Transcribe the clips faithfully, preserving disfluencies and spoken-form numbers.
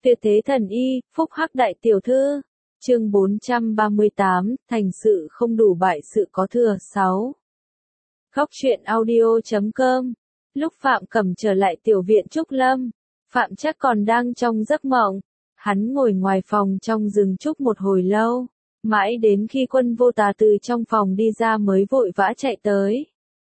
Tuyệt thế thần y, phúc hắc đại tiểu thư. Chương bốn trăm ba mươi tám, thành sự không đủ bại sự có thừa. sáu. Góc truyện audio chấm com. Lúc Phạm Cẩm trở lại tiểu viện Trúc Lâm, Phạm Trác còn đang trong giấc mộng. Hắn ngồi ngoài phòng trong rừng trúc một hồi lâu, mãi đến khi Quân Vô Tà từ trong phòng đi ra mới vội vã chạy tới.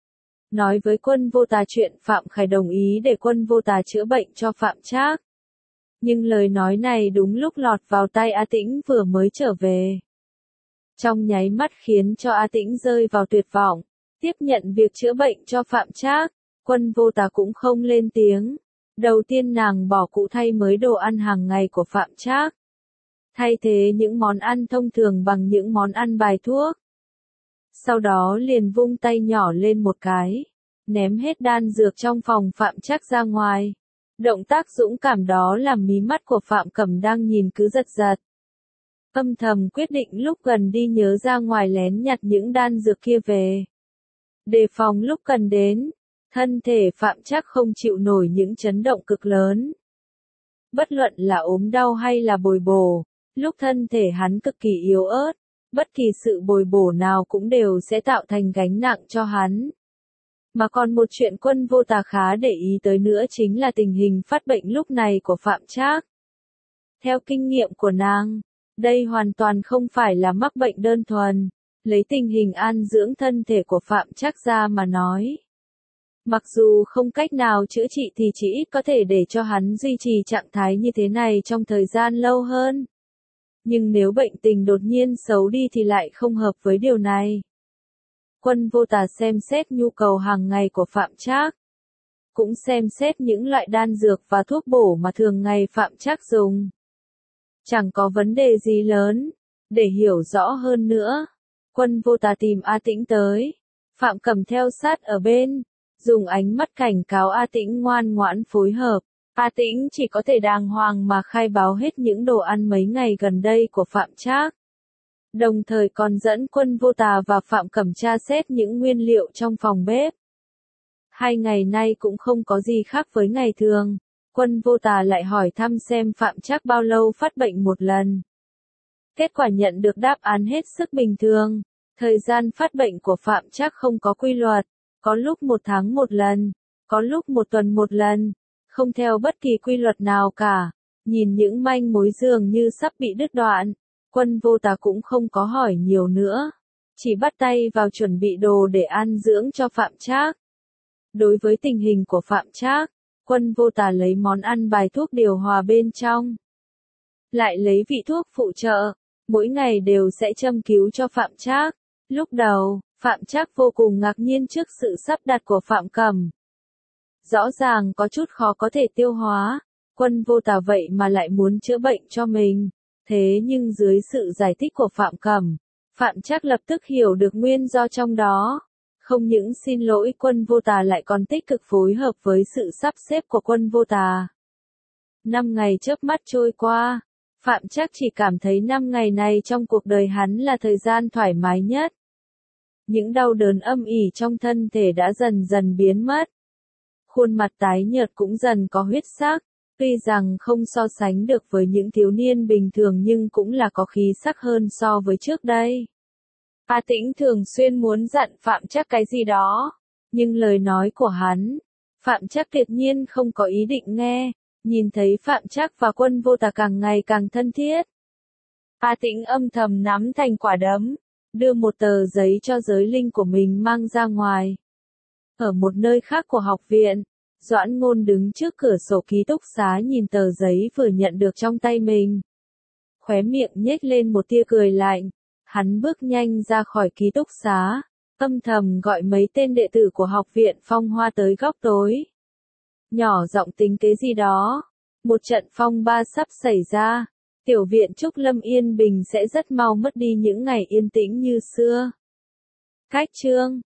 Nói với Quân Vô Tà chuyện Phạm Khải đồng ý để Quân Vô Tà chữa bệnh cho Phạm Trác. Nhưng lời nói này đúng lúc lọt vào tai A Tĩnh vừa mới trở về. Trong nháy mắt khiến cho A Tĩnh rơi vào tuyệt vọng, tiếp nhận việc chữa bệnh cho Phạm Trác. Quân Vô Tà cũng không lên tiếng. Đầu tiên nàng bỏ cụ thay mới đồ ăn hàng ngày của Phạm Trác, thay thế những món ăn thông thường bằng những món ăn bài thuốc. Sau đó liền vung tay nhỏ lên một cái, ném hết đan dược trong phòng Phạm Trác ra ngoài. Động tác dũng cảm đó làm mí mắt của Phạm Cẩm đang nhìn cứ giật giật. Âm thầm quyết định lúc gần đi nhớ ra ngoài lén nhặt những đan dược kia về, đề phòng lúc cần đến. Thân thể Phạm Trác không chịu nổi những chấn động cực lớn. Bất luận là ốm đau hay là bồi bổ, lúc thân thể hắn cực kỳ yếu ớt, bất kỳ sự bồi bổ nào cũng đều sẽ tạo thành gánh nặng cho hắn. Mà còn một chuyện Quân Vô Tà khá để ý tới nữa chính là tình hình phát bệnh lúc này của Phạm Trác. Theo kinh nghiệm của nàng, đây hoàn toàn không phải là mắc bệnh đơn thuần, lấy tình hình an dưỡng thân thể của Phạm Trác ra mà nói. Mặc dù không cách nào chữa trị thì chỉ ít có thể để cho hắn duy trì trạng thái như thế này trong thời gian lâu hơn. Nhưng nếu bệnh tình đột nhiên xấu đi thì lại không hợp với điều này. Quân Vô Tà xem xét nhu cầu hàng ngày của Phạm Trác, cũng xem xét những loại đan dược và thuốc bổ mà thường ngày Phạm Trác dùng. Chẳng có vấn đề gì lớn. Để hiểu rõ hơn nữa, Quân Vô Tà tìm A Tĩnh tới. Phạm Cẩm theo sát ở bên, dùng ánh mắt cảnh cáo A Tĩnh ngoan ngoãn phối hợp. A Tĩnh chỉ có thể đàng hoàng mà khai báo hết những đồ ăn mấy ngày gần đây của Phạm Trác. Đồng thời còn dẫn Quân Vô Tà và Phạm Cẩm tra xét những nguyên liệu trong phòng bếp. Hai ngày nay cũng không có gì khác với ngày thường. Quân Vô Tà lại hỏi thăm xem Phạm Trác bao lâu phát bệnh một lần. Kết quả nhận được đáp án hết sức bình thường. Thời gian phát bệnh của Phạm Trác không có quy luật. Có lúc một tháng một lần, có lúc một tuần một lần, không theo bất kỳ quy luật nào cả. Nhìn những manh mối dường như sắp bị đứt đoạn, Quân Vô Tà cũng không có hỏi nhiều nữa, chỉ bắt tay vào chuẩn bị đồ để an dưỡng cho Phạm Trác. Đối với tình hình của Phạm Trác, Quân Vô Tà lấy món ăn bài thuốc điều hòa bên trong, lại lấy vị thuốc phụ trợ, mỗi ngày đều sẽ châm cứu cho Phạm Trác. Lúc đầu, Phạm Trác vô cùng ngạc nhiên trước sự sắp đặt của Phạm Cẩm. Rõ ràng có chút khó có thể tiêu hóa, Quân Vô Tà vậy mà lại muốn chữa bệnh cho mình. Thế nhưng dưới sự giải thích của Phạm Cẩm, Phạm Trác lập tức hiểu được nguyên do trong đó. Không những xin lỗi Quân Vô Tà lại còn tích cực phối hợp với sự sắp xếp của Quân Vô Tà. Năm ngày chớp mắt trôi qua, Phạm Trác chỉ cảm thấy năm ngày này trong cuộc đời hắn là thời gian thoải mái nhất. Những đau đớn âm ỉ trong thân thể đã dần dần biến mất. Khuôn mặt tái nhợt cũng dần có huyết sắc, tuy rằng không so sánh được với những thiếu niên bình thường nhưng cũng là có khí sắc hơn so với trước đây. A Tĩnh thường xuyên muốn dặn Phạm Trác cái gì đó, nhưng lời nói của hắn, Phạm Trác tuyệt nhiên không có ý định nghe. Nhìn thấy Phạm Trác và Quân Vô Tà càng ngày càng thân thiết, A Tĩnh âm thầm nắm thành quả đấm, đưa một tờ giấy cho giới linh của mình mang ra ngoài. Ở một nơi khác của học viện, Doãn Ngôn đứng trước cửa sổ ký túc xá nhìn tờ giấy vừa nhận được trong tay mình. Khóe miệng nhếch lên một tia cười lạnh, hắn bước nhanh ra khỏi ký túc xá, âm thầm gọi mấy tên đệ tử của học viện Phong Hoa tới góc tối. Nhỏ giọng tính kế gì đó, một trận phong ba sắp xảy ra, tiểu viện Trúc Lâm yên bình sẽ rất mau mất đi những ngày yên tĩnh như xưa. Cách chương